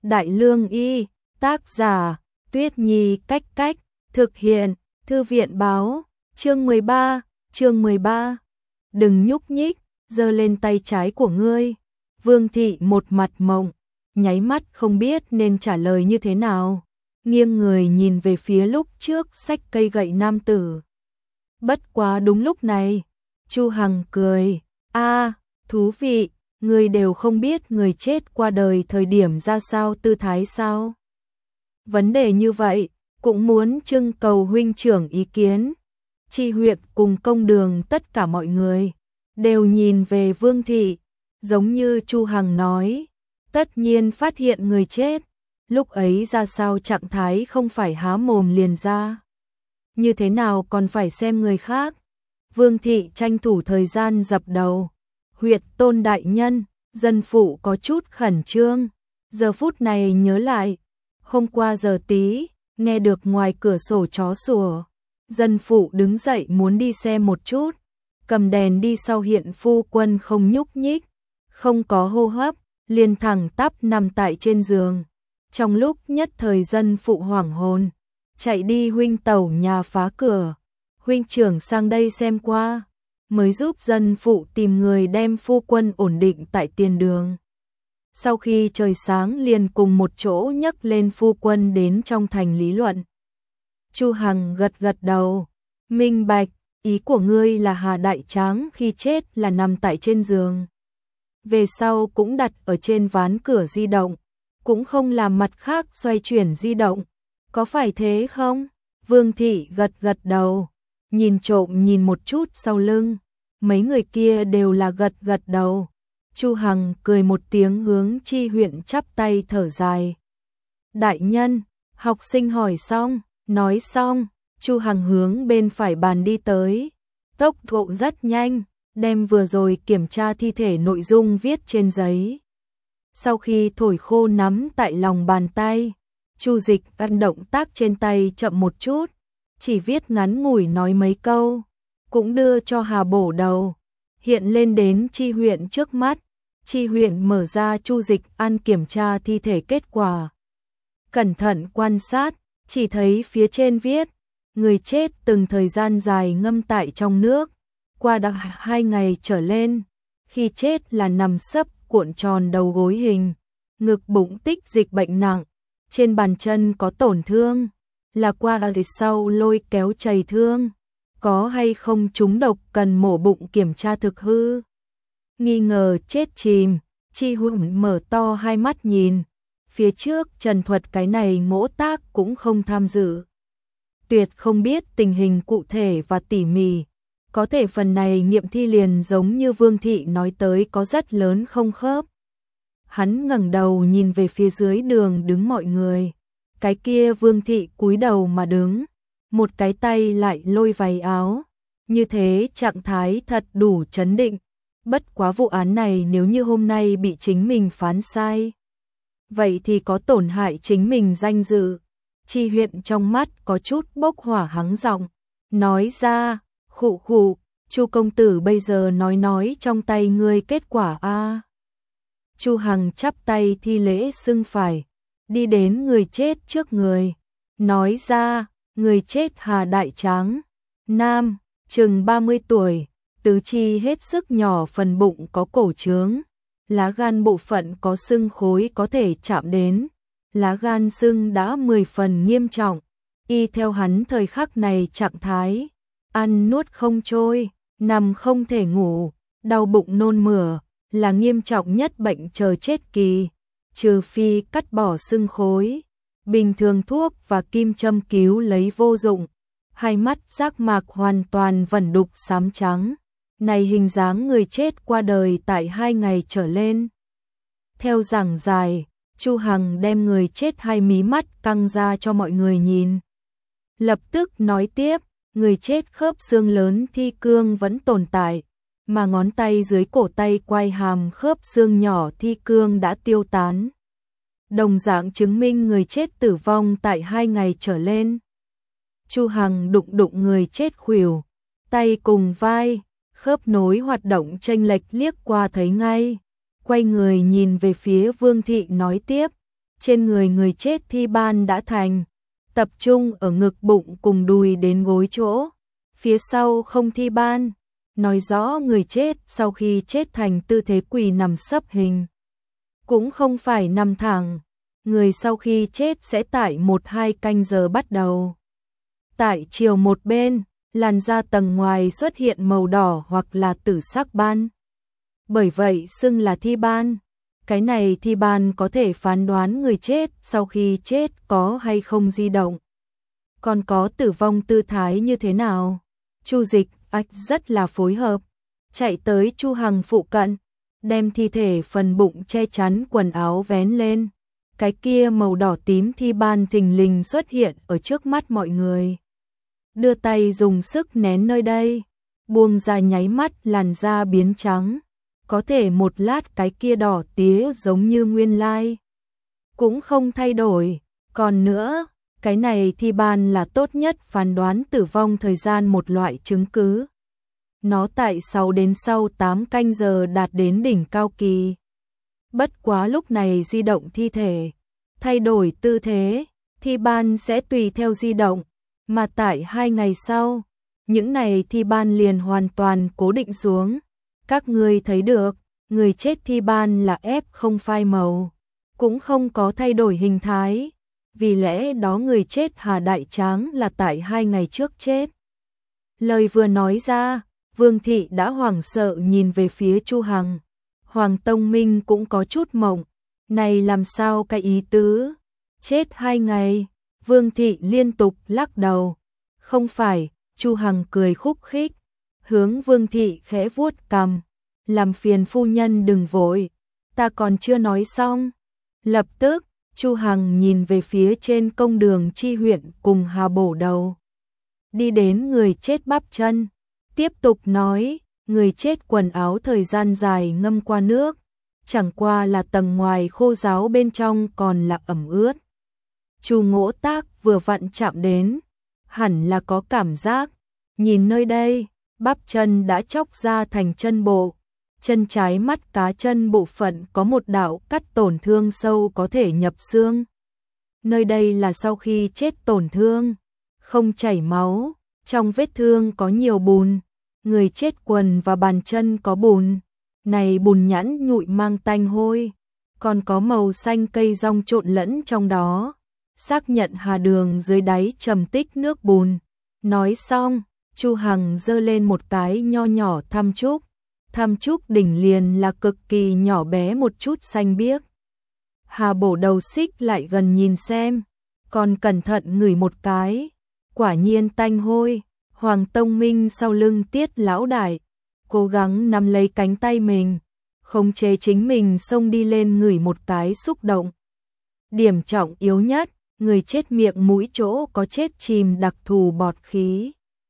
Đại Lương Y, tác giả, Tuyết Nhi Cách Cách, thực hiện, Thư viện báo, chương 13, đừng nhúc nhích, giơ lên tay trái của ngươi. Vương Thị một mặt mộng, nháy mắt không biết nên trả lời như thế nào, nghiêng người nhìn về phía lúc trước xách cây gậy nam tử. Bất quá đúng lúc này, Chu Hằng cười, thú vị, người đều không biết người chết qua đời thời điểm ra sao tư thái sao? Vấn đề như vậy, cũng muốn trưng cầu huynh trưởng ý kiến. Chi huyện cùng công đường tất cả mọi người đều nhìn về Vương Thị, giống như Chu Hằng nói, tất nhiên phát hiện người chết, lúc ấy ra sao trạng thái không phải há mồm liền ra. Như thế nào còn phải xem người khác. Vương Thị tranh thủ thời gian dập đầu. Huyệt Tôn đại nhân, dân phụ có chút khẩn trương. Giờ phút này nhớ lại, hôm qua giờ tí, nghe được ngoài cửa sổ chó sủa. Dân phụ đứng dậy muốn đi xem một chút, cầm đèn đi sau hiện phu quân không nhúc nhích, không có hô hấp, liền thẳng tắp nằm tại trên giường. Trong lúc nhất thời dân phụ hoảng hồn, chạy đi huynh tẩu nhà phá cửa. Huynh trưởng sang đây xem qua, mới giúp dân phụ tìm người đem phu quân ổn định tại tiền đường. Sau khi trời sáng liền cùng một chỗ nhấc lên phu quân đến trong thành lý luận. Chu Hằng gật gật đầu, minh bạch, ý của ngươi là Hà Đại Tráng khi chết là nằm tại trên giường. Về sau cũng đặt ở trên ván cửa di động, cũng không làm mặt khác xoay chuyển di động. Có phải thế không? Vương Thị gật gật đầu, nhìn trộm nhìn một chút sau lưng, mấy người kia đều là gật gật đầu. Chu Hằng cười một tiếng hướng Chi huyện chắp tay thở dài. Đại nhân, học sinh hỏi xong, nói xong, Chu Hằng hướng bên phải bàn đi tới, tốc độ rất nhanh, đem vừa rồi kiểm tra thi thể nội dung viết trên giấy. Sau khi thổi khô nắm tại lòng bàn tay, Chu Dịch ăn động tác trên tay chậm một chút, chỉ viết ngắn ngủi nói mấy câu, cũng đưa cho Hà Bổ Đầu, hiện lên đến Chi huyện trước mắt. Chi huyện mở ra Chu Dịch ăn kiểm tra thi thể kết quả. Cẩn thận quan sát, chỉ thấy phía trên viết, người chết từng thời gian dài ngâm tại trong nước, qua đã 2 ngày trở lên, khi chết là nằm sấp cuộn tròn đầu gối hình, ngực bụng tích dịch bệnh nặng, trên bàn chân có tổn thương, là qua sau lôi kéo chảy thương, có hay không trúng độc cần mổ bụng kiểm tra thực hư. Nghi ngờ chết chìm, Chi huyện mở to hai mắt nhìn, phía trước trần thuật cái này ngỗ tác cũng không tham dự. Tuyệt không biết tình hình cụ thể và tỉ mỉ, có thể phần này nghiệm thi liền giống như Vương Thị nói tới có rất lớn không khớp. Hắn ngẩng đầu nhìn về phía dưới đường đứng mọi người, cái kia Vương Thị cúi đầu mà đứng, một cái tay lại lôi váy áo, như thế trạng thái thật đủ chấn định. Bất quá vụ án này nếu như hôm nay bị chính mình phán sai, vậy thì có tổn hại chính mình danh dự. Chi huyện trong mắt có chút bốc hỏa hắng giọng, nói ra, khụ khụ, Chu công tử bây giờ nói trong tay ngươi kết quả a. Chu Hằng chắp tay thi lễ xưng phải, đi đến người chết trước người, nói ra, người chết Hà Đại Tráng, nam, chừng 30 tuổi, tứ chi hết sức nhỏ, phần bụng có cổ trướng, lá gan bộ phận có sưng khối có thể chạm đến, lá gan sưng đã 10 phần nghiêm trọng, y theo hắn thời khắc này trạng thái, ăn nuốt không trôi, nằm không thể ngủ, đau bụng nôn mửa, là nghiêm trọng nhất bệnh chờ chết kỳ, trừ phi cắt bỏ sưng khối, bình thường thuốc và kim châm cứu lấy vô dụng, hai mắt giác mạc hoàn toàn vẩn đục xám trắng. Này hình dáng người chết qua đời tại 2 ngày trở lên. Theo giảng giải, Chu Hằng đem người chết hai mí mắt căng ra cho mọi người nhìn. Lập tức nói tiếp, người chết khớp xương lớn thi cương vẫn tồn tại, mà ngón tay dưới cổ tay quai hàm khớp xương nhỏ thi cương đã tiêu tán. Đồng dạng chứng minh người chết tử vong tại 2 ngày trở lên. Chu Hằng đụng người chết khuỷu, tay cùng vai, khớp nối hoạt động chênh lệch liếc qua thấy ngay, quay người nhìn về phía Vương Thị nói tiếp, trên người người chết thi ban đã thành, tập trung ở ngực bụng cùng đùi đến gối chỗ, phía sau không thi ban, nói rõ người chết sau khi chết thành tư thế quỳ nằm sấp hình. Cũng không phải nằm thẳng, người sau khi chết sẽ tại 1-2 canh giờ bắt đầu. Tại chiều một bên, làn da tầng ngoài xuất hiện màu đỏ hoặc là tử sắc ban. Bởi vậy xưng là thi ban. Cái này thi ban có thể phán đoán người chết sau khi chết có hay không di động. Còn có tử vong tư thái như thế nào? Chu Dịch Ách rất là phối hợp, chạy tới Chu Hằng phụ cận, đem thi thể phần bụng che chắn quần áo vén lên. Cái kia màu đỏ tím thi ban thình lình xuất hiện ở trước mắt mọi người. Đưa tay dùng sức nén nơi đây, buông ra nháy mắt làn da biến trắng. Có thể một lát cái kia đỏ tía giống như nguyên lai. Cũng không thay đổi. Còn nữa, cái này thi ban là tốt nhất phán đoán tử vong thời gian một loại chứng cứ. Nó tại 6 đến sau 8 canh giờ đạt đến đỉnh cao kỳ. Bất quá lúc này di động thi thể, thay đổi tư thế, thi ban sẽ tùy theo di động, mà tại 2 ngày sau, những này thi ban liền hoàn toàn cố định xuống. Các ngươi thấy được, người chết thi ban là ép không phai màu, cũng không có thay đổi hình thái, vì lẽ đó người chết Hà Đại Tráng là tại 2 ngày trước chết. Lời vừa nói ra, Vương Thị đã hoảng sợ nhìn về phía Chu Hằng. Hoàng Tông Minh cũng có chút mộng, này làm sao cái ý tứ? Chết 2 ngày, Vương Thị liên tục lắc đầu. Không phải, Chu Hằng cười khúc khích, hướng Vương Thị khẽ vuốt cằm, làm phiền phu nhân đừng vội, ta còn chưa nói xong. Lập tức, Chu Hằng nhìn về phía trên công đường Chi huyện cùng Hà Bổ Đầu. Đi đến người chết bắp chân, tiếp tục nói, người chết quần áo thời gian dài ngâm qua nước, chẳng qua là tầng ngoài khô ráo bên trong còn là ẩm ướt. Chu Ngỗ Tác vừa vặn chạm đến, hẳn là có cảm giác, nhìn nơi đây, bắp chân đã chóc ra thành chân bộ, chân trái mắt cá chân bộ phận có một đạo cắt tổn thương sâu có thể nhập xương. Nơi đây là sau khi chết tổn thương, không chảy máu, trong vết thương có nhiều bùn, người chết quần và bàn chân có bùn, này bùn nhẵn nhụi mang tanh hôi, còn có màu xanh cây rong trộn lẫn trong đó, xác nhận Hà Đường dưới đáy trầm tích nước bùn. Nói xong, Chu Hằng giơ lên một cái nho nhỏ tham trúc đỉnh liền là cực kỳ nhỏ bé một chút xanh biếc. Hà Bổ Đầu xích lại gần nhìn xem, còn cẩn thận ngửi một cái, quả nhiên tanh hôi. Hoàng Tông Minh sau lưng Tiết lão đại, cố gắng nắm lấy cánh tay mình, khống chế chính mình xông đi lên ngửi một cái xúc động. Điểm trọng yếu nhất, người chết miệng mũi chỗ có chết chìm đặc thù bọt khí.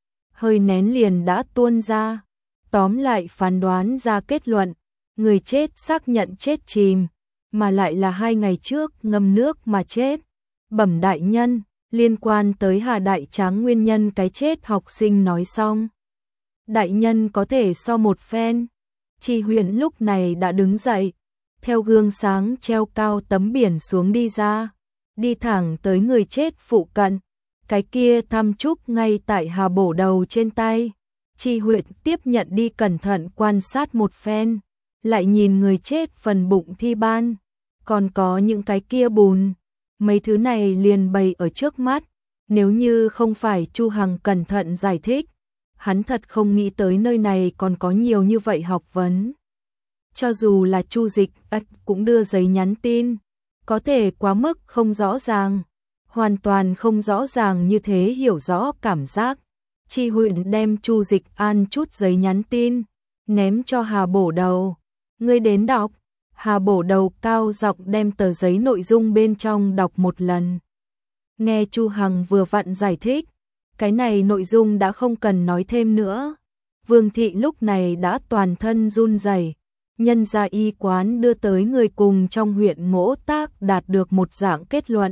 Hơi nén liền đã tuôn ra. Tóm lại phán đoán ra kết luận, người chết xác nhận chết chìm, mà lại là 2 ngày trước ngâm nước mà chết. Bẩm đại nhân, liên quan tới Hà Đại Tráng nguyên nhân cái chết học sinh nói xong. Đại nhân có thể so một phen. Chi huyện lúc này đã đứng dậy, theo gương sáng treo cao tấm biển xuống đi ra, đi thẳng tới người chết phụ cận. Cái kia thăm chúc ngay tại Hà Bổ Đầu trên tay. Chi huyện tiếp nhận đi cẩn thận quan sát một phen, lại nhìn người chết phần bụng thi ban, còn có những cái kia bùn, mấy thứ này liền bày ở trước mắt, nếu như không phải Chu Hằng cẩn thận giải thích, hắn thật không nghĩ tới nơi này còn có nhiều như vậy học vấn. Cho dù là Chu Dịch Ách cũng đưa giấy nhắn tin, có thể quá mức không rõ ràng, hoàn toàn không rõ ràng như thế hiểu rõ cảm giác. Chi huyện đem Chu Dịch An chút giấy nhắn tin, ném cho Hà Bổ Đầu. Ngươi đến đọc. Hà Bổ Đầu cao giọng đem tờ giấy nội dung bên trong đọc một lần. Nghe Chu Hằng vừa vặn giải thích, cái này nội dung đã không cần nói thêm nữa. Vương Thị lúc này đã toàn thân run rẩy. Nhân gia y quán đưa tới người cùng trong huyện Ngỗ Tác đạt được một dạng kết luận.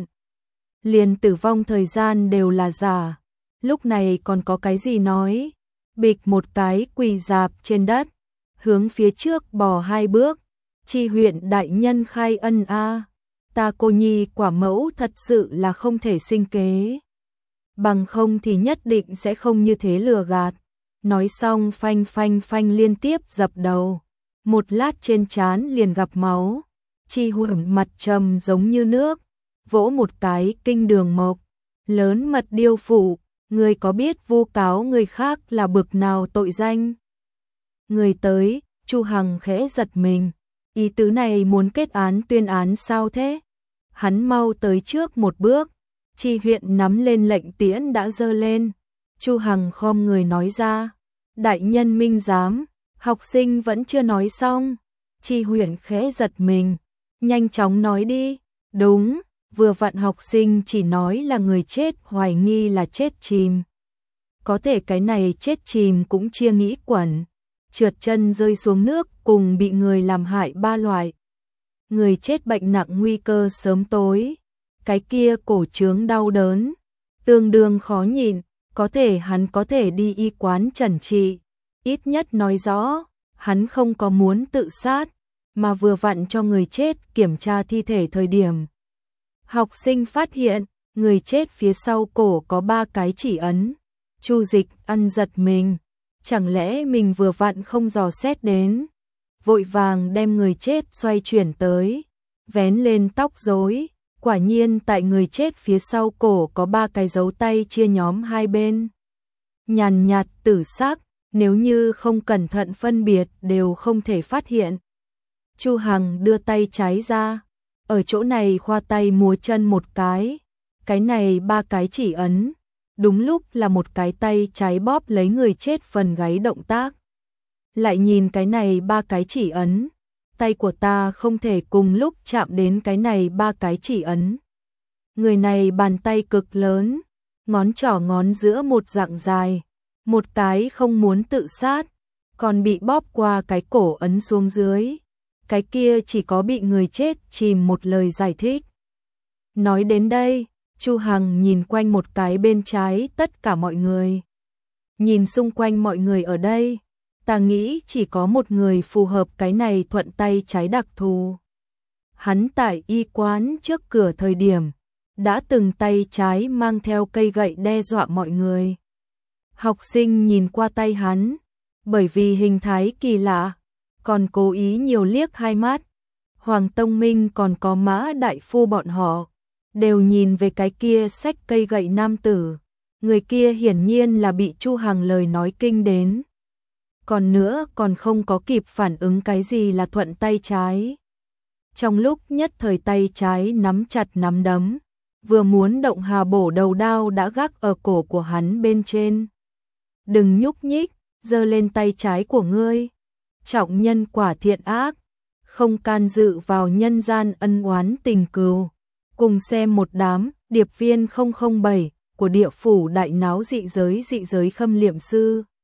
Liền tử vong thời gian đều là giả. Lúc này còn có cái gì nói, bịch một cái quỳ dạp trên đất, hướng phía trước bò 2 bước, Chi huyện đại nhân khai ân a. ta cô nhi quả mẫu thật sự là không thể sinh kế. Bằng không thì nhất định sẽ không như thế lừa gạt. Nói xong phanh phanh phanh liên tiếp dập đầu. Một lát trên trán liền gặp máu. Chi Huẩn mặt trầm giống như nước, vỗ một cái kinh đường mộc. Lớn mật điêu phụ, người có biết vu cáo người khác là bực nào tội danh? Người tới, Chu Hằng khẽ giật mình. Ý tứ này muốn kết án tuyên án sao thế? Hắn mau tới trước một bước. Chi huyện nắm lên lệnh tiễn đã giơ lên. Chu Hằng khom người nói ra. Đại nhân minh giám, học sinh vẫn chưa nói xong. Chi huyện khẽ giật mình. Nhanh chóng nói đi. Đúng, vừa vặn học sinh chỉ nói là người chết hoài nghi là chết chìm. Có thể cái này chết chìm cũng chia nghĩ quẩn. Trượt chân rơi xuống nước cùng bị người làm hại ba loại. Người chết bệnh nặng nguy cơ sớm tối. Cái kia cổ trướng đau đớn. Tương đương khó nhịn. Có thể hắn có thể đi y quán chẩn trị. Ít nhất nói rõ, hắn không có muốn tự sát, mà vừa vặn cho người chết kiểm tra thi thể thời điểm. Học sinh phát hiện, người chết phía sau cổ có 3 cái chỉ ấn. Chu Dịch ăn giật mình. Chẳng lẽ mình vừa vặn không dò xét đến. Vội vàng đem người chết xoay chuyển tới. Vén lên tóc rối. Quả nhiên tại người chết phía sau cổ có 3 cái dấu tay chia nhóm hai bên. Nhàn nhạt tử sắc, nếu như không cẩn thận phân biệt đều không thể phát hiện. Chu Hằng đưa tay trái ra. Ở chỗ này khoa tay múa chân một cái. Cái này 3 cái chỉ ấn. Đúng lúc là một cái tay trái bóp lấy người chết phần gáy động tác. Lại nhìn cái này 3 cái chỉ ấn. Tay của ta không thể cùng lúc chạm đến cái này 3 cái chỉ ấn. Người này bàn tay cực lớn, ngón trỏ ngón giữa một dạng dài, một cái không muốn tự sát, còn bị bóp qua cái cổ ấn xuống dưới. Cái kia chỉ có bị người chết chìm một lời giải thích. Nói đến đây, Chu Hằng nhìn quanh một cái bên trái tất cả mọi người. Nhìn xung quanh mọi người ở đây, ta nghĩ chỉ có một người phù hợp cái này thuận tay trái đặc thù. Hắn tại y quán trước cửa thời điểm, đã từng tay trái mang theo cây gậy đe dọa mọi người. Học sinh nhìn qua tay hắn, bởi vì hình thái kỳ lạ, còn cố ý nhiều liếc hai mắt. Hoàng Tông Minh còn có Mã Đại Phu bọn họ, đều nhìn về cái kia xách cây gậy nam tử. Người kia hiển nhiên là bị Chu Hằng lời nói kinh đến. Còn nữa còn không có kịp phản ứng cái gì là thuận tay trái. Trong lúc nhất thời tay trái nắm chặt nắm đấm, vừa muốn động hà bổ đầu đao đã gác ở cổ của hắn bên trên. Đừng nhúc nhích, giơ lên tay trái của ngươi. Trọng nhân quả thiện ác, không can dự vào nhân gian ân oán tình cừu. Cùng xem một đám điệp viên 007 của địa phủ đại náo dị giới khâm liệm sư.